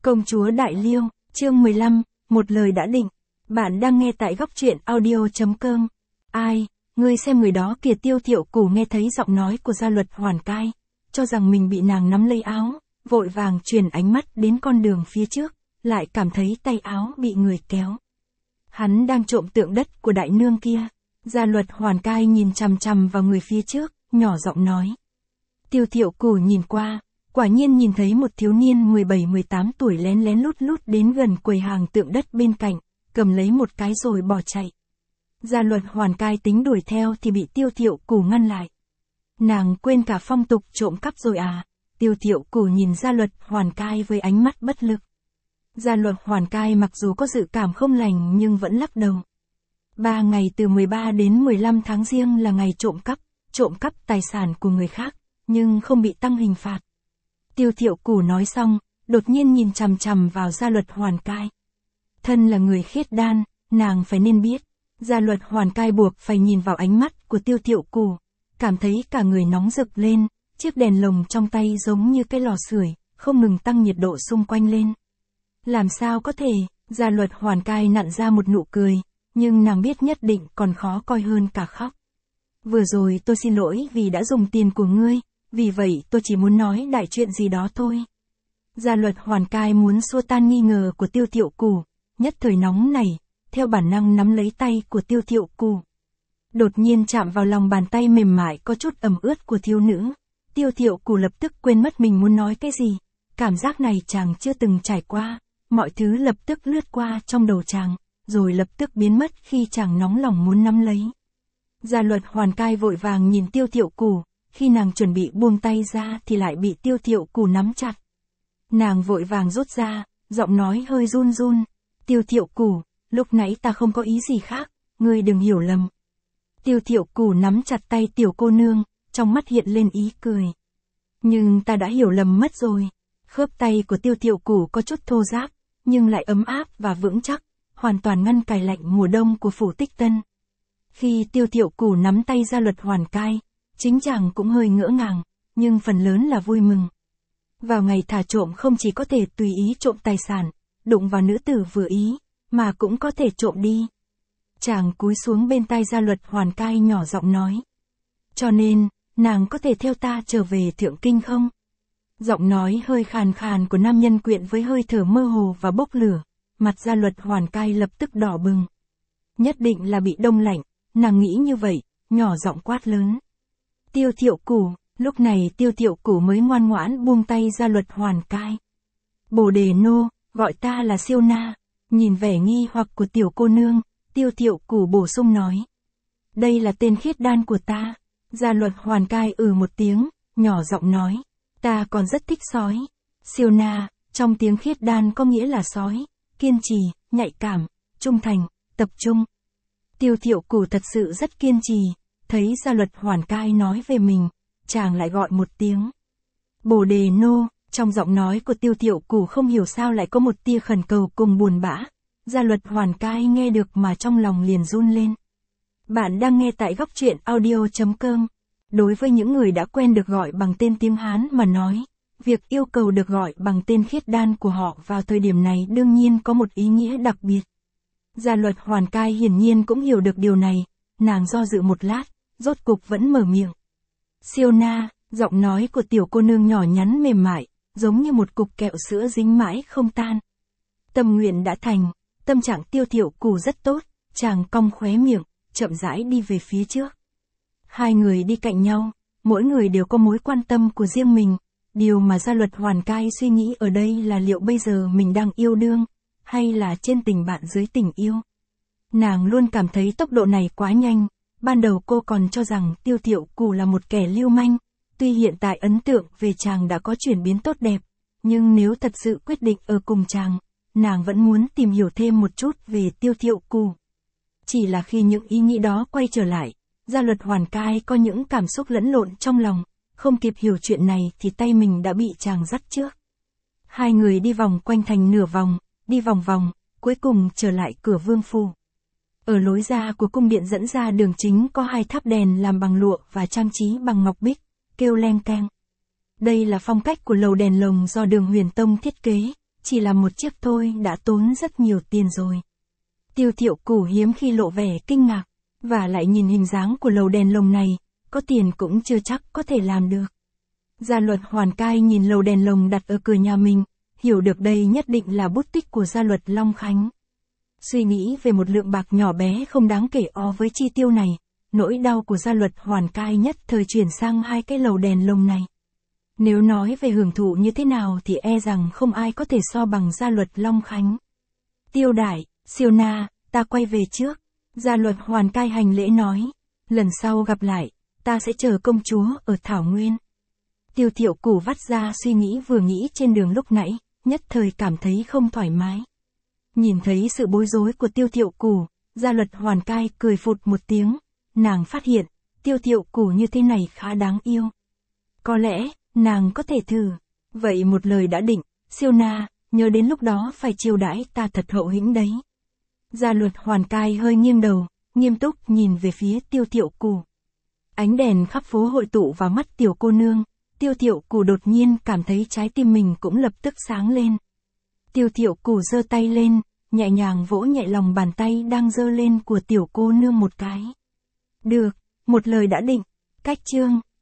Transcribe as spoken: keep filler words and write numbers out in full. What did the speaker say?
Công chúa Đại Liêu, chương mười lăm, một lời đã định. Bạn đang nghe tại góc truyện audio chấm com. Ai, ngươi xem người đó kìa. Tiêu Thiệu Củ nghe thấy giọng nói của Gia Luật Hoàn Cai, cho rằng mình bị nàng nắm lấy áo, vội vàng chuyển ánh mắt đến con đường phía trước, lại cảm thấy tay áo bị người kéo. Hắn đang trộm tượng đất của đại nương kia. Gia Luật Hoàn Cai nhìn chằm chằm vào người phía trước, nhỏ giọng nói. Tiêu Thiệu Củ nhìn qua, quả nhiên nhìn thấy một thiếu niên mười bảy mười tám tuổi lén lén lút lút đến gần quầy hàng tượng đất bên cạnh, cầm lấy một cái rồi bỏ chạy. Gia Luật Hoàn Cai tính đuổi theo thì bị Tiêu Thiệu Củ ngăn lại. Nàng quên cả phong tục trộm cắp rồi à? Tiêu Thiệu Củ nhìn Gia Luật Hoàn Cai với ánh mắt bất lực. Gia Luật Hoàn Cai mặc dù có dự cảm không lành nhưng vẫn lắc đầu. Ba ngày từ mười ba đến mười lăm tháng Giêng là ngày trộm cắp, trộm cắp tài sản của người khác, nhưng không bị tăng hình phạt. Tiêu Thiệu Củ nói xong, đột nhiên nhìn chằm chằm vào Gia Luật Hoàn Cai. Thân là người khiết đan, nàng phải nên biết. Gia Luật Hoàn Cai buộc phải nhìn vào ánh mắt của Tiêu Thiệu Củ, cảm thấy cả người nóng rực lên, chiếc đèn lồng trong tay giống như cái lò sưởi, không ngừng tăng nhiệt độ xung quanh lên. Làm sao có thể? Gia Luật Hoàn Cai nặn ra một nụ cười, nhưng nàng biết nhất định còn khó coi hơn cả khóc. Vừa rồi tôi xin lỗi vì đã dùng tiền của ngươi, vì vậy tôi chỉ muốn nói đại chuyện gì đó thôi. Gia Luật Hoàn Cai muốn xua tan nghi ngờ của Tiêu Thiệu Củ, nhất thời nóng nảy, theo bản năng nắm lấy tay của Tiêu Thiệu Củ. Đột nhiên chạm vào lòng bàn tay mềm mại có chút ẩm ướt của thiếu nữ. Tiêu Thiệu Củ lập tức quên mất mình muốn nói cái gì, cảm giác này chàng chưa từng trải qua, mọi thứ lập tức lướt qua trong đầu chàng, rồi lập tức biến mất khi chàng nóng lòng muốn nắm lấy. Gia Luật Hoàn Cai vội vàng nhìn Tiêu Thiệu Củ, khi nàng chuẩn bị buông tay ra thì lại bị Tiêu Thiệu Củ nắm chặt. Nàng vội vàng rút ra, giọng nói hơi run run. Tiêu Thiệu Củ, lúc nãy ta không có ý gì khác, ngươi đừng hiểu lầm. Tiêu Thiệu Củ nắm chặt tay tiểu cô nương, trong mắt hiện lên ý cười. Nhưng ta đã hiểu lầm mất rồi. Khớp tay của Tiêu Thiệu Củ có chút thô ráp, nhưng lại ấm áp và vững chắc, hoàn toàn ngăn cài lạnh mùa đông của phủ Tích Tân. Khi Tiêu Thiệu Củ nắm tay Gia Luật Hoàn Cai, chính chàng cũng hơi ngỡ ngàng, nhưng phần lớn là vui mừng. Vào ngày thả trộm không chỉ có thể tùy ý trộm tài sản, đụng vào nữ tử vừa ý, mà cũng có thể trộm đi. Chàng cúi xuống bên tai Gia Luật Hoàn Cai nhỏ giọng nói. Cho nên, nàng có thể theo ta trở về Thượng Kinh không? Giọng nói hơi khàn khàn của nam nhân quyện với hơi thở mơ hồ và bốc lửa, mặt Gia Luật Hoàn Cai lập tức đỏ bừng. Nhất định là bị đông lạnh, nàng nghĩ như vậy, nhỏ giọng quát lớn. Tiêu Thiệu Củ, lúc này Tiêu Thiệu Củ mới ngoan ngoãn buông tay Gia Luật Hoàn Cai. Bồ đề nô, gọi ta là Siêu Na. Nhìn vẻ nghi hoặc của tiểu cô nương, Tiêu Thiệu Củ bổ sung nói. Đây là tên khiết đan của ta. Gia Luật Hoàn Cai ừ một tiếng, nhỏ giọng nói. Ta còn rất thích sói. Siêu Na, trong tiếng khiết đan có nghĩa là sói, kiên trì, nhạy cảm, trung thành, tập trung. Tiêu Thiệu Củ thật sự rất kiên trì, thấy Gia Luật Hoàn Cai nói về mình, chàng lại gọi một tiếng. Bồ đề nô, trong giọng nói của Tiêu Thiệu Củ không hiểu sao lại có một tia khẩn cầu cùng buồn bã. Gia Luật Hoàn Cai nghe được mà trong lòng liền run lên. Bạn đang nghe tại góc truyện audio chấm com. Đối với những người đã quen được gọi bằng tên tiếng Hán mà nói, việc yêu cầu được gọi bằng tên khiết đan của họ vào thời điểm này đương nhiên có một ý nghĩa đặc biệt. Gia Luật Hoàn Cai hiển nhiên cũng hiểu được điều này, nàng do dự một lát, rốt cục vẫn mở miệng. Siêu Na, giọng nói của tiểu cô nương nhỏ nhắn mềm mại, giống như một cục kẹo sữa dính mãi không tan. Tâm nguyện đã thành, tâm trạng Tiêu Thiệu Củ rất tốt, chàng cong khóe miệng, chậm rãi đi về phía trước. Hai người đi cạnh nhau, mỗi người đều có mối quan tâm của riêng mình, điều mà Gia Luật Hoàn Cai suy nghĩ ở đây là liệu bây giờ mình đang yêu đương, hay là trên tình bạn dưới tình yêu. Nàng luôn cảm thấy tốc độ này quá nhanh, ban đầu cô còn cho rằng Tiêu Thiệu Củ là một kẻ lưu manh, tuy hiện tại ấn tượng về chàng đã có chuyển biến tốt đẹp, nhưng nếu thật sự quyết định ở cùng chàng, nàng vẫn muốn tìm hiểu thêm một chút về Tiêu Thiệu Củ. Chỉ là khi những ý nghĩ đó quay trở lại, Gia Luật Hoàn Cai có những cảm xúc lẫn lộn trong lòng, không kịp hiểu chuyện này thì tay mình đã bị chàng dắt trước. Hai người đi vòng quanh thành nửa vòng, đi vòng vòng, cuối cùng trở lại cửa vương phủ. Ở lối ra của cung điện dẫn ra đường chính có hai tháp đèn làm bằng lụa và trang trí bằng ngọc bích, kêu leng keng. Đây là phong cách của lầu đèn lồng do Đường Huyền Tông thiết kế, chỉ là một chiếc thôi đã tốn rất nhiều tiền rồi. Tiêu Thiệu Củ hiếm khi lộ vẻ kinh ngạc, và lại nhìn hình dáng của lầu đèn lồng này, có tiền cũng chưa chắc có thể làm được. Gia Luật Hoàn Cai nhìn lầu đèn lồng đặt ở cửa nhà mình, hiểu được đây nhất định là bút tích của Gia Luật Long Khánh. Suy nghĩ về một lượng bạc nhỏ bé không đáng kể o với chi tiêu này, nỗi đau của Gia Luật Hoàn Cai nhất thời chuyển sang hai cái lầu đèn lồng này. Nếu nói về hưởng thụ như thế nào thì e rằng không ai có thể so bằng Gia Luật Long Khánh. Tiêu đại, Siêu Na, ta quay về trước. Gia Luật Hoàn Cai hành lễ nói, lần sau gặp lại, ta sẽ chờ công chúa ở Thảo Nguyên. Tiêu Thiệu Củ vắt ra suy nghĩ vừa nghĩ trên đường lúc nãy, nhất thời cảm thấy không thoải mái. Nhìn thấy sự bối rối của Tiêu Thiệu Củ, Gia Luật Hoàn Cai cười phụt một tiếng, nàng phát hiện, Tiêu Thiệu Củ như thế này khá đáng yêu. Có lẽ, nàng có thể thử. Vậy một lời đã định, Siêu Na, nhớ đến lúc đó phải chiêu đãi ta thật hậu hĩnh đấy. Gia Luật Hoàn Cai hơi nghiêng đầu, nghiêm túc nhìn về phía Tiêu Thiệu Củ. Ánh đèn khắp phố hội tụ vào mắt tiểu cô nương, Tiêu Thiệu Củ đột nhiên cảm thấy trái tim mình cũng lập tức sáng lên. Tiêu Thiệu Củ giơ tay lên, nhẹ nhàng vỗ nhẹ lòng bàn tay đang giơ lên của tiểu cô nương một cái. Được, một lời đã định. Cách chương